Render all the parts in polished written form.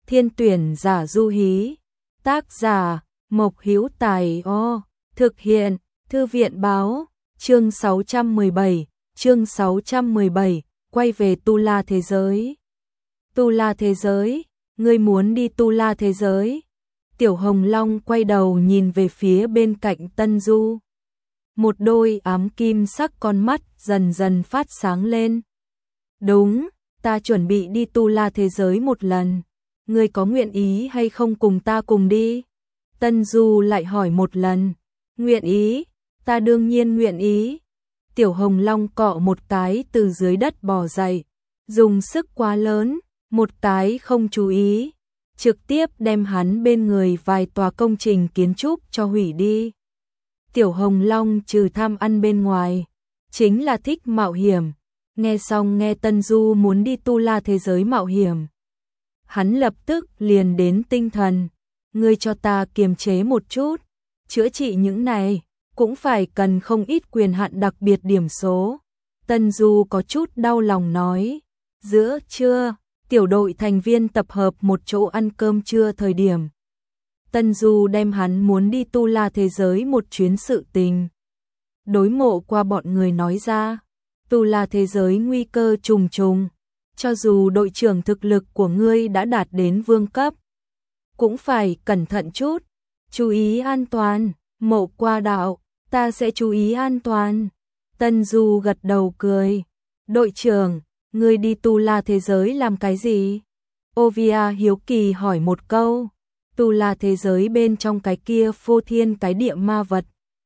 Thiên tuyển giả Du Hí. Tác giả Mộc Hữu Tài. Thực hiện Thư viện báo. Chương 617, quay về Tu La thế giới. Tu La thế giới, ngươi muốn đi Tu La thế giới? Tiểu Hồng Long quay đầu nhìn về phía bên cạnh Tân Du. Một đôi ám kim sắc con mắt dần dần phát sáng lên. Đúng, ta chuẩn bị đi Tu La thế giới một lần. Ngươi có nguyện ý hay không cùng ta cùng đi? Tân Du lại hỏi một lần. Nguyện ý, ta đương nhiên nguyện ý. Tiểu Hồng Long cọ một cái từ dưới đất bò dậy, dùng sức quá lớn, một cái không chú ý, trực tiếp đem hắn bên người vài tòa công trình kiến trúc cho hủy đi. Tiểu Hồng Long trừ tham ăn bên ngoài, chính là thích mạo hiểm. Nghe xong nghe Tân Du muốn đi Tu La thế giới mạo hiểm, hắn lập tức liền đến tinh thần. Ngươi cho ta kiềm chế một chút, chữa trị những này cũng phải cần không ít quyền hạn đặc biệt điểm số. Tân Du có chút đau lòng nói. Giữa trưa, tiểu đội thành viên tập hợp một chỗ ăn cơm trưa thời điểm. Tân Du đem hắn muốn đi Tu La thế giới một chuyến sự tình đối Mộ Qua bọn người nói ra. Tu La thế giới nguy cơ trùng trùng, cho dù đội trưởng thực lực của ngươi đã đạt đến vương cấp, cũng phải cẩn thận chút, chú ý an toàn. Mộ Qua đạo, ta sẽ chú ý an toàn. Tân Du gật đầu cười. Đội trưởng, ngươi đi Tu La thế giới làm cái gì? Ovia hiếu kỳ hỏi một câu. Tu La thế giới bên trong cái kia phô thiên cái địa ma vật,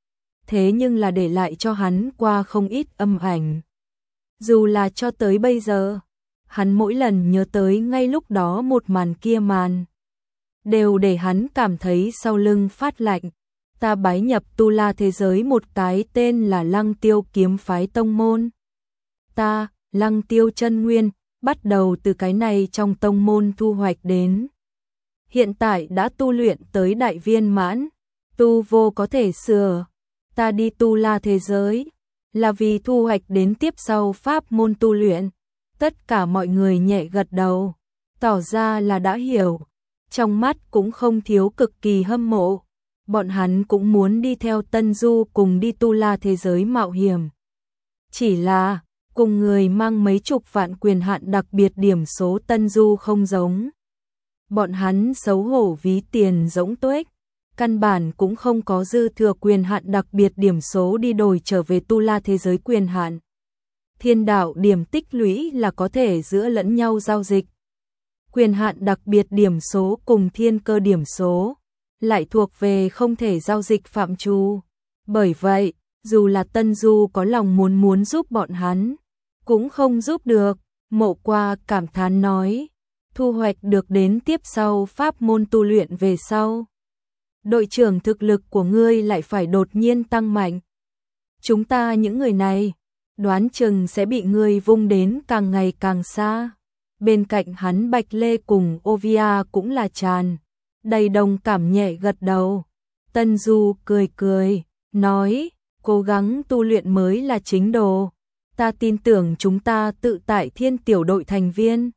thế nhưng là để lại cho hắn qua không ít âm ảnh. Dù là cho tới bây giờ, hắn mỗi lần nhớ tới ngay lúc đó một màn kia màn, đều để hắn cảm thấy sau lưng phát lạnh. Ta bái nhập Tu La thế giới một cái tên là Lăng Tiêu kiếm phái tông môn. Ta, Lăng Tiêu chân nguyên, bắt đầu từ cái này trong tông môn thu hoạch đến. Hiện tại đã tu luyện tới đại viên mãn, tu vô có thể sửa. Ta đi Tu La thế giới là vì thu hoạch đến tiếp sau pháp môn tu luyện. Tất cả mọi người nhẹ gật đầu, tỏ ra là đã hiểu. Trong mắt cũng không thiếu cực kỳ hâm mộ. Bọn hắn cũng muốn đi theo Tân Du cùng đi Tu La thế giới mạo hiểm. Chỉ là, cùng người mang mấy chục vạn quyền hạn đặc biệt điểm số Tân Du không giống. Bọn hắn xấu hổ ví tiền rỗng tuếch, căn bản cũng không có dư thừa quyền hạn đặc biệt điểm số đi đổi trở về Tu La thế giới quyền hạn. Thiên đạo điểm tích lũy là có thể giữa lẫn nhau giao dịch. Quyền hạn đặc biệt điểm số cùng thiên cơ điểm số lại thuộc về không thể giao dịch phạm trù. Bởi vậy, dù là Tân Du có lòng muốn giúp bọn hắn, cũng không giúp được. Mộ Qua cảm thán nói, thu hoạch được đến tiếp sau pháp môn tu luyện về sau, đội trưởng thực lực của ngươi lại phải đột nhiên tăng mạnh. Chúng ta những người này, đoán chừng sẽ bị ngươi vung đến càng ngày càng xa. Bên cạnh hắn Bạch Lê cùng Ovia cũng là tràn đầy đồng cảm nhẹ gật đầu. Tân Du cười cười, nói, cố gắng tu luyện mới là chính đồ. Ta tin tưởng chúng ta tự tại Thiên tiểu đội thành viên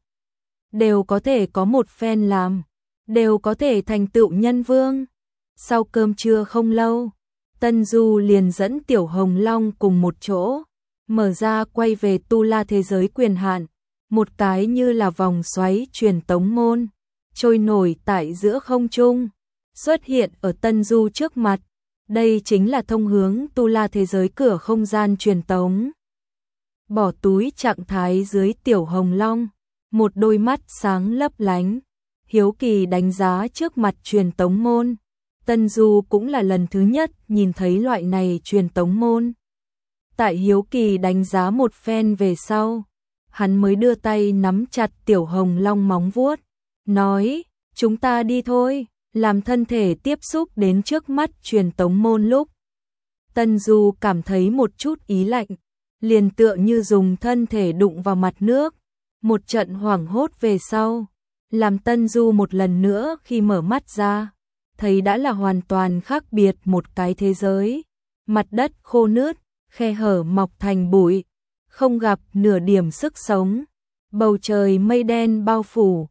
đều có thể có một phen làm, đều có thể thành tựu nhân vương. Sau cơm trưa không lâu, Tân Du liền dẫn Tiểu Hồng Long cùng một chỗ, mở ra quay về Tu La thế giới quyền hạn. Một cái như là vòng xoáy truyền tống môn, trôi nổi tại giữa không trung, xuất hiện ở Tân Du trước mặt. Đây chính là thông hướng Tu La thế giới cửa không gian truyền tống. Bỏ túi trạng thái dưới Tiểu Hồng Long, một đôi mắt sáng lấp lánh, hiếu kỳ đánh giá trước mặt truyền tống môn. Tân Du cũng là lần thứ nhất nhìn thấy loại này truyền tống môn. Tại hiếu kỳ đánh giá một phen về sau, hắn mới đưa tay nắm chặt Tiểu Hồng Long móng vuốt, nói, chúng ta đi thôi. Làm thân thể tiếp xúc đến trước mắt truyền tống môn lúc, Tân Du cảm thấy một chút ý lạnh, liền tựa như dùng thân thể đụng vào mặt nước. Một trận hoảng hốt về sau, làm Tân Du một lần nữa khi mở mắt ra, thấy đã là hoàn toàn khác biệt một cái thế giới. Mặt đất khô nứt, khe hở mọc thành bụi, không gặp nửa điểm sức sống. Bầu trời mây đen bao phủ,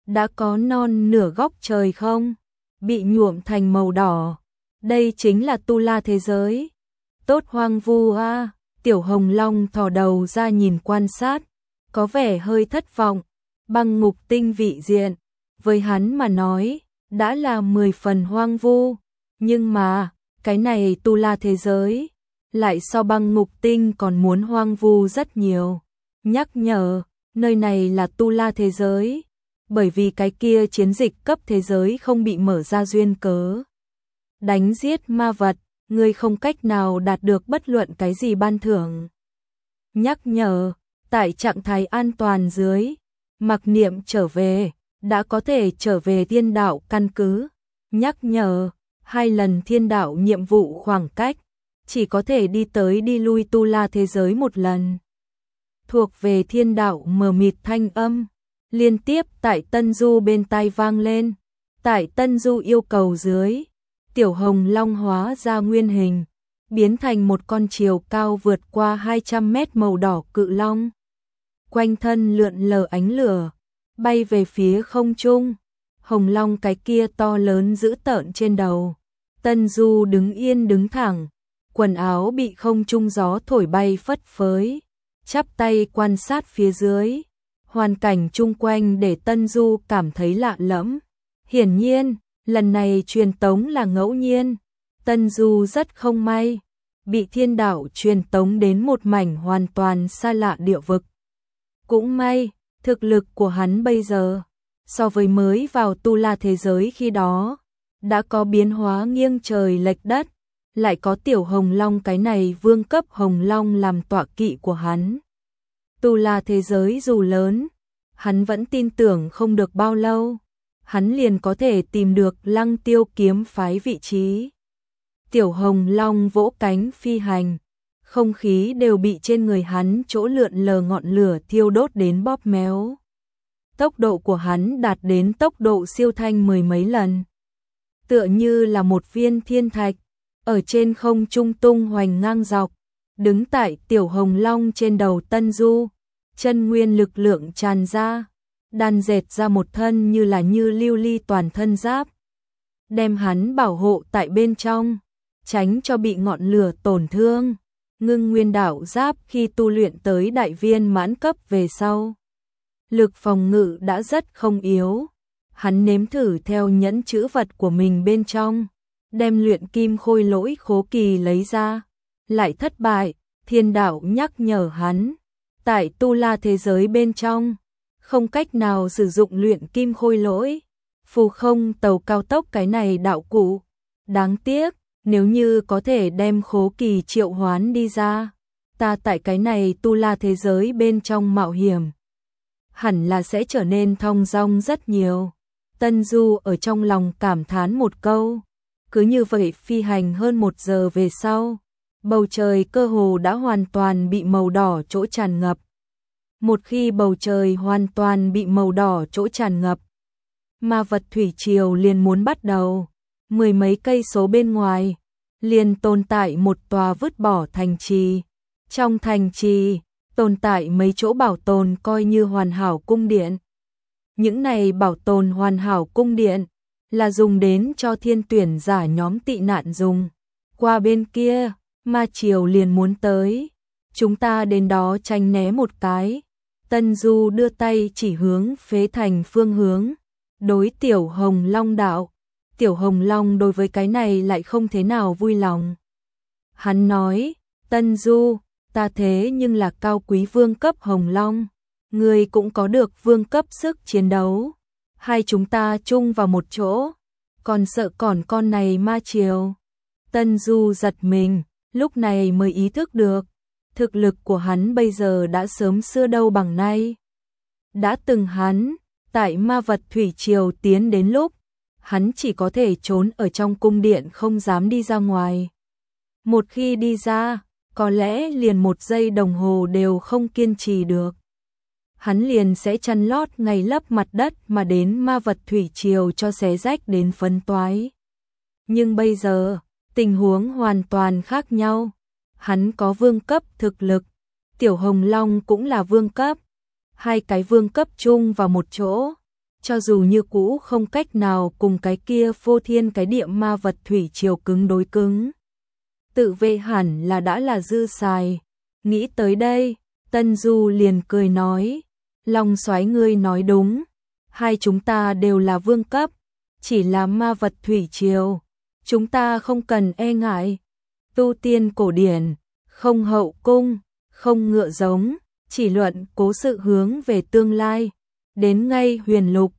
đã có non nửa góc trời không? Bị nhuộm thành màu đỏ. Đây chính là tu la thế giới. Tốt hoang vu a. Tiểu Hồng Long thò đầu ra nhìn quan sát, có vẻ hơi thất vọng. Băng ngục tinh vị diện, với hắn mà nói, đã là 10 phần hoang vu. Nhưng mà, cái này tu la thế giới, lại so băng ngục tinh còn muốn hoang vu rất nhiều. Nhắc nhở, nơi này là tu la thế giới, bởi vì cái kia chiến dịch cấp thế giới không bị mở ra duyên cớ. Đánh giết ma vật, ngươi không cách nào đạt được bất luận cái gì ban thưởng. Nhắc nhở, tại trạng thái an toàn dưới, mặc niệm trở về, đã có thể trở về thiên đạo căn cứ. Nhắc nhở, 2 lần thiên đạo nhiệm vụ khoảng cách, chỉ có thể đi tới đi lui tu la thế giới 1 lần. Thuộc về thiên đạo mờ mịt thanh âm, liên tiếp tại Tân Du bên tai vang lên. Tại Tân Du yêu cầu dưới, Tiểu Hồng Long hóa ra nguyên hình, biến thành một con chiều cao vượt qua 200 mét màu đỏ cự long. Quanh thân lượn lờ ánh lửa, bay về phía không trung. Hồng Long cái kia to lớn dữ tợn trên đầu. Tân Du đứng yên đứng thẳng, quần áo bị không trung gió thổi bay phất phới, chắp tay quan sát phía dưới. Hoàn cảnh chung quanh để Tân Du cảm thấy lạ lẫm. Hiển nhiên, lần này truyền tống là ngẫu nhiên. Tân Du rất không may, bị thiên đạo truyền tống đến một mảnh hoàn toàn xa lạ địa vực. Cũng may, thực lực của hắn bây giờ, so với mới vào tu la thế giới khi đó, đã có biến hóa nghiêng trời lệch đất, lại có Tiểu Hồng Long cái này vương cấp Hồng Long làm tọa kỵ của hắn. Tu la thế giới dù lớn, hắn vẫn tin tưởng không được bao lâu, hắn liền có thể tìm được Lăng Tiêu kiếm phái vị trí. Tiểu Hồng Long vỗ cánh phi hành, không khí đều bị trên người hắn chỗ lượn lờ ngọn lửa thiêu đốt đến bóp méo. Tốc độ của hắn đạt đến tốc độ siêu thanh 10 mấy lần. Tựa như là một viên thiên thạch, ở trên không trung tung hoành ngang dọc, đứng tại Tiểu Hồng Long trên đầu Tân Du, chân nguyên lực lượng tràn ra, đan dệt ra một thân như là như lưu ly toàn thân giáp, đem hắn bảo hộ tại bên trong, tránh cho bị ngọn lửa tổn thương. Ngưng nguyên đạo giáp khi tu luyện tới đại viên mãn cấp về sau, lực phòng ngự đã rất không yếu. Hắn nếm thử theo nhẫn chữ vật của mình bên trong, đem luyện kim khôi lỗi khố kỳ lấy ra, lại thất bại. Thiên đạo nhắc nhở hắn, tại tu la thế giới bên trong, không cách nào sử dụng luyện kim khôi lỗi, phù không tàu cao tốc cái này đạo cụ. Đáng tiếc, nếu như có thể đem khố kỳ triệu hoán đi ra, ta tại cái này tu la thế giới bên trong mạo hiểm, hẳn là sẽ trở nên thong dong rất nhiều. Tân Du ở trong lòng cảm thán một câu. Cứ như vậy phi hành hơn 1 giờ về sau, bầu trời cơ hồ đã hoàn toàn bị màu đỏ chỗ tràn ngập. Một khi bầu trời hoàn toàn bị màu đỏ chỗ tràn ngập, ma vật thủy triều liền muốn bắt đầu. 10 mấy cây số bên ngoài, liền tồn tại một tòa vứt bỏ thành trì. Trong thành trì, tồn tại mấy chỗ bảo tồn coi như hoàn hảo cung điện. Những này bảo tồn hoàn hảo cung điện là dùng đến cho thiên tuyển giả nhóm tị nạn dùng. Qua bên kia, ma triều liền muốn tới. Chúng ta đến đó tranh né một cái. Tân Du đưa tay chỉ hướng phế thành phương hướng, đối Tiểu Hồng Long đạo. Tiểu Hồng Long đối với cái này lại không thế nào vui lòng. Hắn nói, Tân Du, ta thế nhưng là cao quý vương cấp Hồng Long, ngươi cũng có được vương cấp sức chiến đấu. Hai chúng ta chung vào một chỗ, còn sợ còn con này ma triều. Tân Du giật mình, lúc này mới ý thức được, thực lực của hắn bây giờ đã sớm xưa đâu bằng nay. Đã từng hắn, tại ma vật thủy triều tiến đến lúc, hắn chỉ có thể trốn ở trong cung điện không dám đi ra ngoài. Một khi đi ra, có lẽ liền 1 giây đồng hồ đều không kiên trì được. Hắn liền sẽ chăn lót ngày lấp mặt đất mà đến ma vật thủy triều cho xé rách đến phấn toái. Nhưng bây giờ, tình huống hoàn toàn khác nhau. Hắn có vương cấp thực lực, Tiểu Hồng Long cũng là vương cấp. Hai cái vương cấp chung vào một chỗ, cho dù như cũ không cách nào cùng cái kia phô thiên cái địa ma vật thủy triều cứng đối cứng. Tự vệ hẳn là đã là dư xài. Nghĩ tới đây, Tân Du liền cười nói, Long Soái ngươi nói đúng, hai chúng ta đều là vương cấp, chỉ là ma vật thủy triều, chúng ta không cần e ngại. Tu tiên cổ điển, không hậu cung, không ngựa giống, chỉ luận cố sự hướng về tương lai. Đến ngay huyền lục,